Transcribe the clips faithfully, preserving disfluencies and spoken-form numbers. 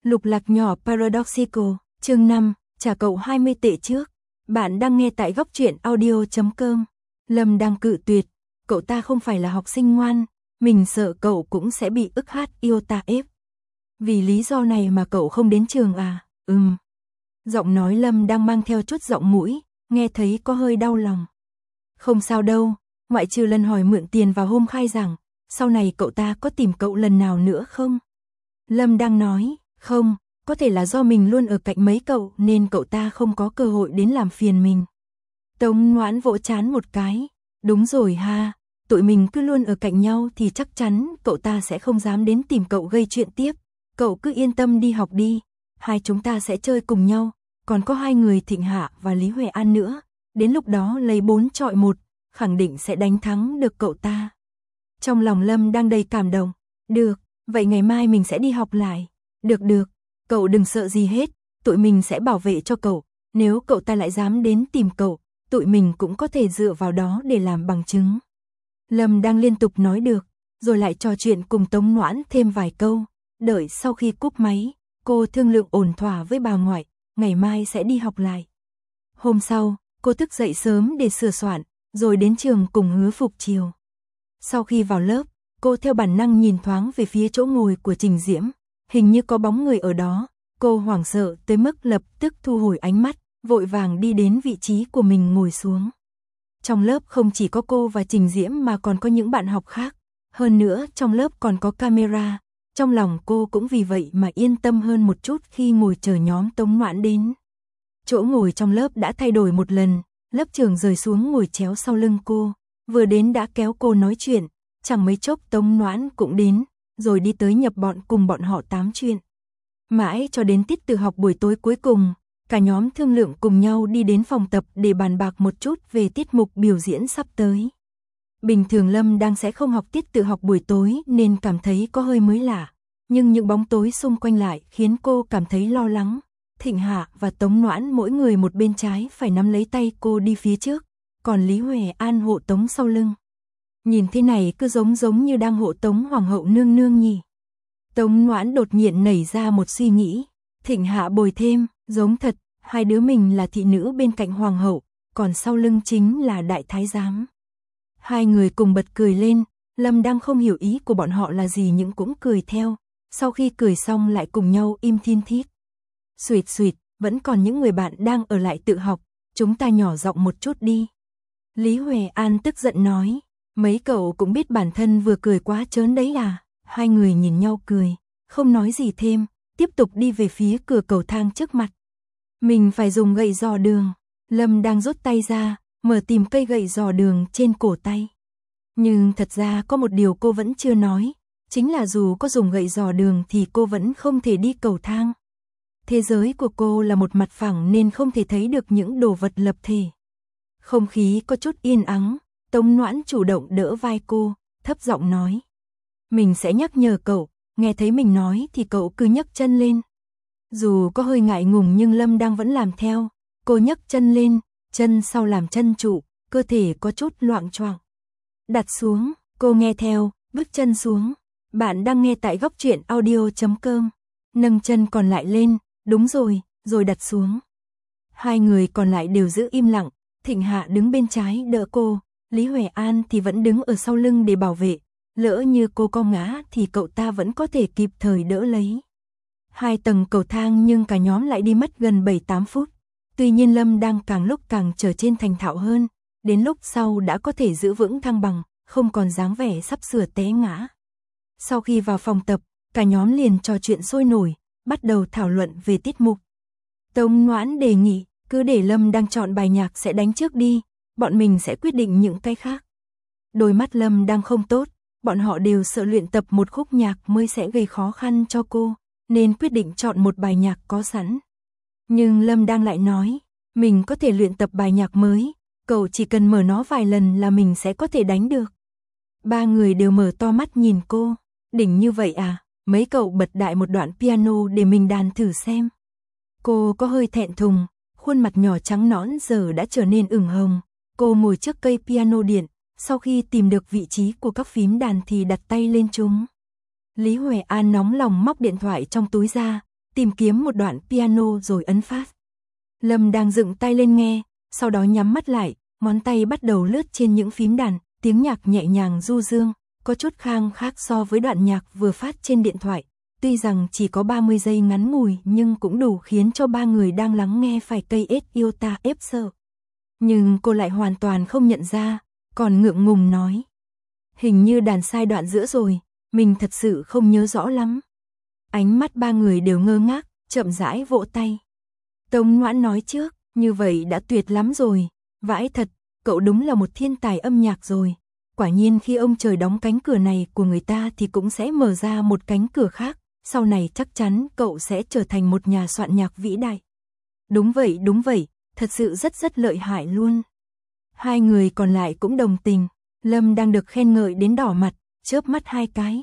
Lục lạc nhỏ Paradoxical, chương năm, trả cậu hai mươi tệ trước. Bạn đang nghe tại góc truyện audio chấm com. Lâm đang cự tuyệt, cậu ta không phải là học sinh ngoan, mình sợ cậu cũng sẽ bị ức hát iota ép. Vì lý do này mà cậu không đến trường à? Ừm. Giọng nói Lâm đang mang theo chút giọng mũi, nghe thấy có hơi đau lòng. Không sao đâu, ngoại trừ lần hỏi mượn tiền vào hôm khai giảng, sau này cậu ta có tìm cậu lần nào nữa không? Lâm đang nói, không, có thể là do mình luôn ở cạnh mấy cậu nên cậu ta không có cơ hội đến làm phiền mình. Tống Noãn vỗ trán một cái, đúng rồi ha, tụi mình cứ luôn ở cạnh nhau thì chắc chắn cậu ta sẽ không dám đến tìm cậu gây chuyện tiếp. Cậu cứ yên tâm đi học đi, hai chúng ta sẽ chơi cùng nhau, còn có hai người Thịnh Hạ và Lý Huệ An nữa, đến lúc đó lấy bốn chọi một, khẳng định sẽ đánh thắng được cậu ta. Trong lòng Lâm đang đầy cảm động, được, vậy ngày mai mình sẽ đi học lại. Được được, cậu đừng sợ gì hết, tụi mình sẽ bảo vệ cho cậu, nếu cậu ta lại dám đến tìm cậu, tụi mình cũng có thể dựa vào đó để làm bằng chứng. Lâm đang liên tục nói được, rồi lại trò chuyện cùng Tống Noãn thêm vài câu, đợi sau khi cúp máy, cô thương lượng ổn thỏa với bà ngoại, ngày mai sẽ đi học lại. Hôm sau, cô thức dậy sớm để sửa soạn, rồi đến trường cùng Hứa Phục Chiều. Sau khi vào lớp, cô theo bản năng nhìn thoáng về phía chỗ ngồi của Trình Diễm, hình như có bóng người ở đó, cô hoảng sợ tới mức lập tức thu hồi ánh mắt, vội vàng đi đến vị trí của mình ngồi xuống. Trong lớp không chỉ có cô và Trình Diễm mà còn có những bạn học khác, hơn nữa trong lớp còn có camera, trong lòng cô cũng vì vậy mà yên tâm hơn một chút khi ngồi chờ nhóm Tống Noãn đến. Chỗ ngồi trong lớp đã thay đổi một lần, lớp trưởng rời xuống ngồi chéo sau lưng cô, vừa đến đã kéo cô nói chuyện, chẳng mấy chốc Tống Noãn cũng đến, rồi đi tới nhập bọn cùng bọn họ tám chuyện. Mãi cho đến tiết tự học buổi tối cuối cùng, cả nhóm thương lượng cùng nhau đi đến phòng tập để bàn bạc một chút về tiết mục biểu diễn sắp tới. Bình thường Lâm đang sẽ không học tiết tự học buổi tối nên cảm thấy có hơi mới lạ, nhưng những bóng tối xung quanh lại khiến cô cảm thấy lo lắng. Thịnh Hạ và Tống Noãn mỗi người một bên trái phải nắm lấy tay cô đi phía trước, còn Lý Huệ An hộ tống sau lưng. Nhìn thế này cứ giống giống như đang hộ tống hoàng hậu nương nương nhỉ. Tống Noãn đột nhiên nảy ra một suy nghĩ, Thịnh Hạ bồi thêm, giống thật, hai đứa mình là thị nữ bên cạnh hoàng hậu, còn sau lưng chính là đại thái giám. Hai người cùng bật cười lên, Lâm đang không hiểu ý của bọn họ là gì nhưng cũng cười theo, sau khi cười xong lại cùng nhau im thiên thít. Xuyệt xuyệt, vẫn còn những người bạn đang ở lại tự học, chúng ta nhỏ giọng một chút đi. Lý Huệ An tức giận nói, mấy cậu cũng biết bản thân vừa cười quá trớn đấy à. Hai người nhìn nhau cười, không nói gì thêm, tiếp tục đi về phía cửa cầu thang trước mặt. Mình phải dùng gậy dò đường, Lâm đang rút tay ra, mở tìm cây gậy dò đường trên cổ tay. Nhưng thật ra có một điều cô vẫn chưa nói, chính là dù có dùng gậy dò đường thì cô vẫn không thể đi cầu thang. Thế giới của cô là một mặt phẳng nên không thể thấy được những đồ vật lập thể. Không khí có chút yên ắng, Tống Noãn chủ động đỡ vai cô, thấp giọng nói. Mình sẽ nhắc nhở cậu, nghe thấy mình nói thì cậu cứ nhấc chân lên. Dù có hơi ngại ngùng nhưng Lâm đang vẫn làm theo, cô nhấc chân lên, chân sau làm chân trụ, cơ thể có chút loạng choạng. Đặt xuống, cô nghe theo, bước chân xuống. Bạn đang nghe tại góc truyện audio chấm com. Nâng chân còn lại lên, đúng rồi, rồi đặt xuống. Hai người còn lại đều giữ im lặng, Thịnh Hạ đứng bên trái đỡ cô, Lý Huệ An thì vẫn đứng ở sau lưng để bảo vệ. Lỡ như cô có ngã thì cậu ta vẫn có thể kịp thời đỡ lấy. Hai tầng cầu thang nhưng cả nhóm lại đi mất gần bảy tám phút. Tuy nhiên Lâm đang càng lúc càng trở trên thành thạo hơn, đến lúc sau đã có thể giữ vững thăng bằng, không còn dáng vẻ sắp sửa té ngã. Sau khi vào phòng tập, cả nhóm liền trò chuyện sôi nổi, bắt đầu thảo luận về tiết mục. Tống Noãn đề nghị, cứ để Lâm đang chọn bài nhạc sẽ đánh trước đi, bọn mình sẽ quyết định những cái khác. Đôi mắt Lâm đang không tốt, bọn họ đều sợ luyện tập một khúc nhạc mới sẽ gây khó khăn cho cô, nên quyết định chọn một bài nhạc có sẵn. Nhưng Lâm đang lại nói, mình có thể luyện tập bài nhạc mới, cậu chỉ cần mở nó vài lần là mình sẽ có thể đánh được. Ba người đều mở to mắt nhìn cô, đỉnh như vậy à, mấy cậu bật đại một đoạn piano để mình đàn thử xem. Cô có hơi thẹn thùng, khuôn mặt nhỏ trắng nõn giờ đã trở nên ửng hồng, cô ngồi trước cây piano điện. Sau khi tìm được vị trí của các phím đàn thì đặt tay lên chúng. Lý Huệ An nóng lòng móc điện thoại trong túi ra, tìm kiếm một đoạn piano rồi ấn phát. Lâm đang dựng tay lên nghe, sau đó nhắm mắt lại, ngón tay bắt đầu lướt trên những phím đàn, tiếng nhạc nhẹ nhàng du dương, có chút khang khác so với đoạn nhạc vừa phát trên điện thoại. Tuy rằng chỉ có ba mươi giây ngắn ngủi nhưng cũng đủ khiến cho ba người đang lắng nghe phải cây ết yêu ta ép sợ. Nhưng cô lại hoàn toàn không nhận ra, còn ngượng ngùng nói. Hình như đàn sai đoạn giữa rồi, mình thật sự không nhớ rõ lắm. Ánh mắt ba người đều ngơ ngác, chậm rãi vỗ tay. Tống Noãn nói trước, như vậy đã tuyệt lắm rồi, vãi thật, cậu đúng là một thiên tài âm nhạc rồi. Quả nhiên khi ông trời đóng cánh cửa này của người ta thì cũng sẽ mở ra một cánh cửa khác, sau này chắc chắn cậu sẽ trở thành một nhà soạn nhạc vĩ đại. Đúng vậy, đúng vậy, thật sự rất rất lợi hại luôn. Hai người còn lại cũng đồng tình, Lâm đang được khen ngợi đến đỏ mặt, chớp mắt hai cái.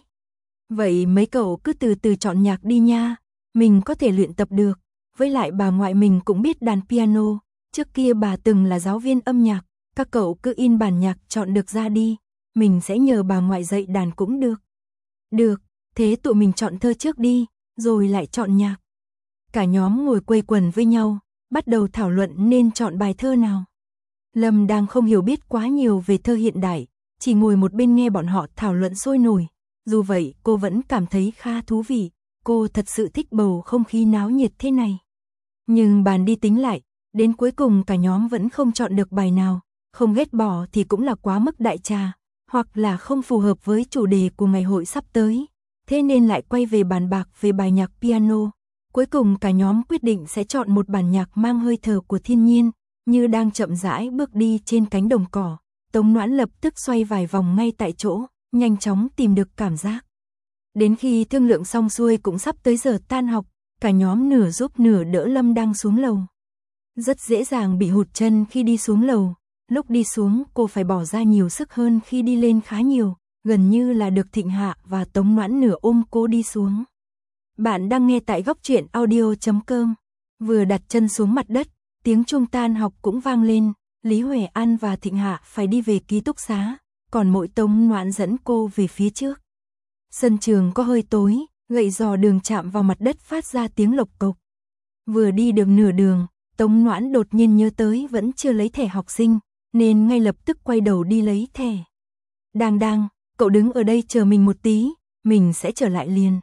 Vậy mấy cậu cứ từ từ chọn nhạc đi nha, mình có thể luyện tập được, với lại bà ngoại mình cũng biết đàn piano, trước kia bà từng là giáo viên âm nhạc, các cậu cứ in bản nhạc chọn được ra đi, mình sẽ nhờ bà ngoại dạy đàn cũng được. Được, thế tụi mình chọn thơ trước đi, rồi lại chọn nhạc. Cả nhóm ngồi quây quần với nhau, bắt đầu thảo luận nên chọn bài thơ nào. Lâm đang không hiểu biết quá nhiều về thơ hiện đại, chỉ ngồi một bên nghe bọn họ thảo luận sôi nổi. Dù vậy, cô vẫn cảm thấy khá thú vị, cô thật sự thích bầu không khí náo nhiệt thế này. Nhưng bàn đi tính lại, đến cuối cùng cả nhóm vẫn không chọn được bài nào, không ghét bỏ thì cũng là quá mức đại trà, hoặc là không phù hợp với chủ đề của ngày hội sắp tới. Thế nên lại quay về bàn bạc về bài nhạc piano. Cuối cùng cả nhóm quyết định sẽ chọn một bản nhạc mang hơi thở của thiên nhiên, như đang chậm rãi bước đi trên cánh đồng cỏ. Tống Noãn lập tức xoay vài vòng ngay tại chỗ, nhanh chóng tìm được cảm giác. Đến khi thương lượng xong xuôi cũng sắp tới giờ tan học, cả nhóm nửa giúp nửa đỡ Lâm đang xuống lầu. Rất dễ dàng bị hụt chân khi đi xuống lầu, lúc đi xuống cô phải bỏ ra nhiều sức hơn khi đi lên khá nhiều, gần như là được Thịnh Hạ và Tống Noãn nửa ôm cô đi xuống. Bạn đang nghe tại góc truyện audio chấm com. Vừa đặt chân xuống mặt đất, tiếng chuông tan học cũng vang lên, Lý Huệ An và Thịnh Hạ phải đi về ký túc xá, còn mỗi Tống Noãn dẫn cô về phía trước. Sân trường có hơi tối, gậy giò đường chạm vào mặt đất phát ra tiếng lộc cộc. Vừa đi được nửa đường, Tống Noãn đột nhiên nhớ tới vẫn chưa lấy thẻ học sinh, nên ngay lập tức quay đầu đi lấy thẻ. Đang đang, cậu đứng ở đây chờ mình một tí, mình sẽ trở lại liền.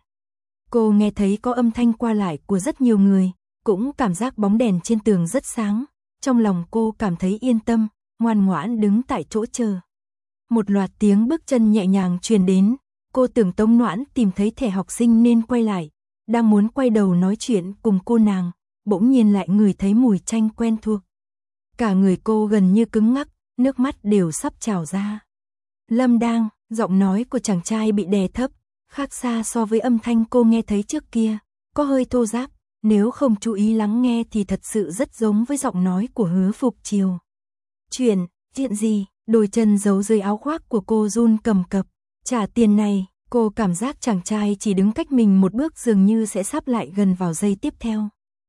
Cô nghe thấy có âm thanh qua lại của rất nhiều người, cũng cảm giác bóng đèn trên tường rất sáng. Trong lòng cô cảm thấy yên tâm, ngoan ngoãn đứng tại chỗ chờ. Một loạt tiếng bước chân nhẹ nhàng truyền đến, cô tưởng Tống Noãn tìm thấy thẻ học sinh nên quay lại, đang muốn quay đầu nói chuyện cùng cô nàng, bỗng nhiên lại ngửi thấy mùi chanh quen thuộc. Cả người cô gần như cứng ngắc, nước mắt đều sắp trào ra. Lâm đang, giọng nói của chàng trai bị đè thấp, khác xa so với âm thanh cô nghe thấy trước kia, có hơi thô ráp, nếu không chú ý lắng nghe thì thật sự rất giống với giọng nói của Hứa Phục Triều. Chuyện, chuyện gì? Đôi chân giấu dưới áo khoác của cô run cầm cập. Trả tiền này, cô cảm giác chàng trai chỉ đứng cách mình một bước dường như sẽ sắp lại gần vào giây tiếp theo.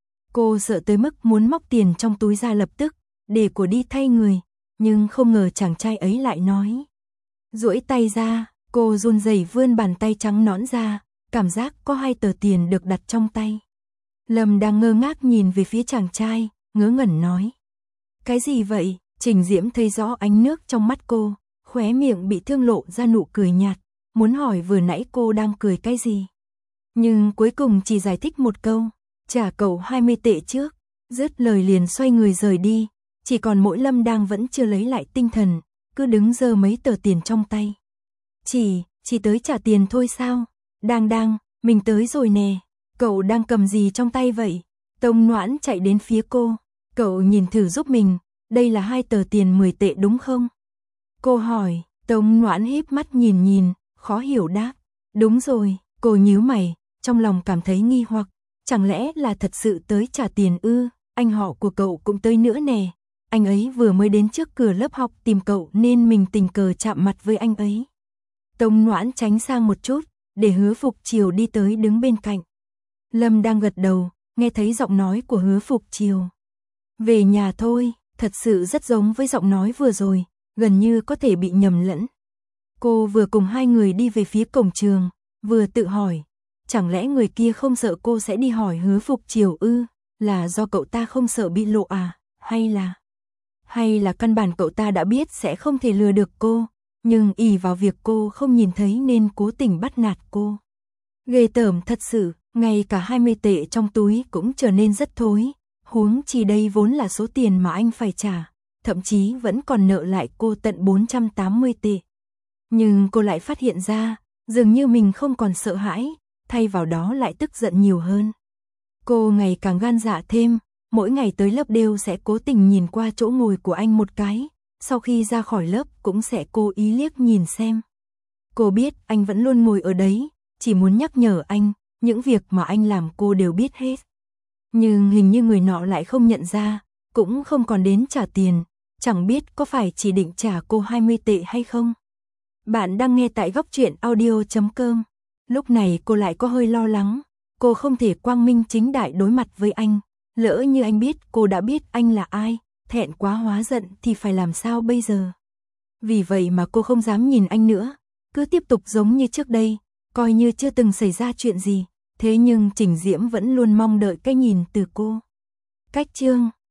Cô sợ tới mức muốn móc tiền trong túi ra lập tức, để của đi thay người, nhưng không ngờ chàng trai ấy lại nói. Duỗi tay ra, cô run rẩy vươn bàn tay trắng nõn ra, cảm giác có hai tờ tiền được đặt trong tay. Lâm đang ngơ ngác nhìn về phía chàng trai, ngớ ngẩn nói. Cái gì vậy? Trình Diễm thấy rõ ánh nước trong mắt cô, khóe miệng bị thương lộ ra nụ cười nhạt, muốn hỏi vừa nãy cô đang cười cái gì. Nhưng cuối cùng chỉ giải thích một câu, trả cậu hai mươi tệ trước, dứt lời liền xoay người rời đi, chỉ còn mỗi Lâm đang vẫn chưa lấy lại tinh thần, cứ đứng giơ mấy tờ tiền trong tay. Chỉ, chỉ tới trả tiền thôi sao? Đang đang, mình tới rồi nè, cậu đang cầm gì trong tay vậy? Tống Noãn chạy đến phía cô, cậu nhìn thử giúp mình, đây là hai tờ tiền mười tệ đúng không? Cô hỏi, Tống Noãn híp mắt nhìn nhìn, khó hiểu đáp, đúng rồi, cô nhíu mày, trong lòng cảm thấy nghi hoặc, chẳng lẽ là thật sự tới trả tiền ư? Anh họ của cậu cũng tới nữa nè, anh ấy vừa mới đến trước cửa lớp học tìm cậu nên mình tình cờ chạm mặt với anh ấy. Tống Noãn tránh sang một chút, để Hứa Phục Triều đi tới đứng bên cạnh. Lâm đang gật đầu, nghe thấy giọng nói của Hứa Phục Triều. Về nhà thôi, thật sự rất giống với giọng nói vừa rồi, gần như có thể bị nhầm lẫn. Cô vừa cùng hai người đi về phía cổng trường, vừa tự hỏi, chẳng lẽ người kia không sợ cô sẽ đi hỏi Hứa Phục Triều ư? Là do cậu ta không sợ bị lộ à? Hay là... Hay là căn bản cậu ta đã biết sẽ không thể lừa được cô, nhưng ỷ vào việc cô không nhìn thấy nên cố tình bắt nạt cô. Ghê tởm thật sự, ngay cả hai mươi tệ trong túi cũng trở nên rất thối, huống chi đây vốn là số tiền mà anh phải trả, thậm chí vẫn còn nợ lại cô tận bốn trăm tám mươi tệ. Nhưng cô lại phát hiện ra, dường như mình không còn sợ hãi, thay vào đó lại tức giận nhiều hơn. Cô ngày càng gan dạ thêm, mỗi ngày tới lớp đều sẽ cố tình nhìn qua chỗ ngồi của anh một cái, sau khi ra khỏi lớp cũng sẽ cố ý liếc nhìn xem. Cô biết anh vẫn luôn ngồi ở đấy, chỉ muốn nhắc nhở anh, những việc mà anh làm cô đều biết hết. Nhưng hình như người nọ lại không nhận ra, cũng không còn đến trả tiền, chẳng biết có phải chỉ định trả cô hai mươi tệ hay không. Bạn đang nghe tại góc truyện audio chấm com. Lúc này cô lại có hơi lo lắng, cô không thể quang minh chính đại đối mặt với anh, lỡ như anh biết cô đã biết anh là ai, thẹn quá hóa giận thì phải làm sao bây giờ. Vì vậy mà cô không dám nhìn anh nữa, cứ tiếp tục giống như trước đây, coi như chưa từng xảy ra chuyện gì, thế nhưng Trình Diễm vẫn luôn mong đợi cái nhìn từ cô. Cách chương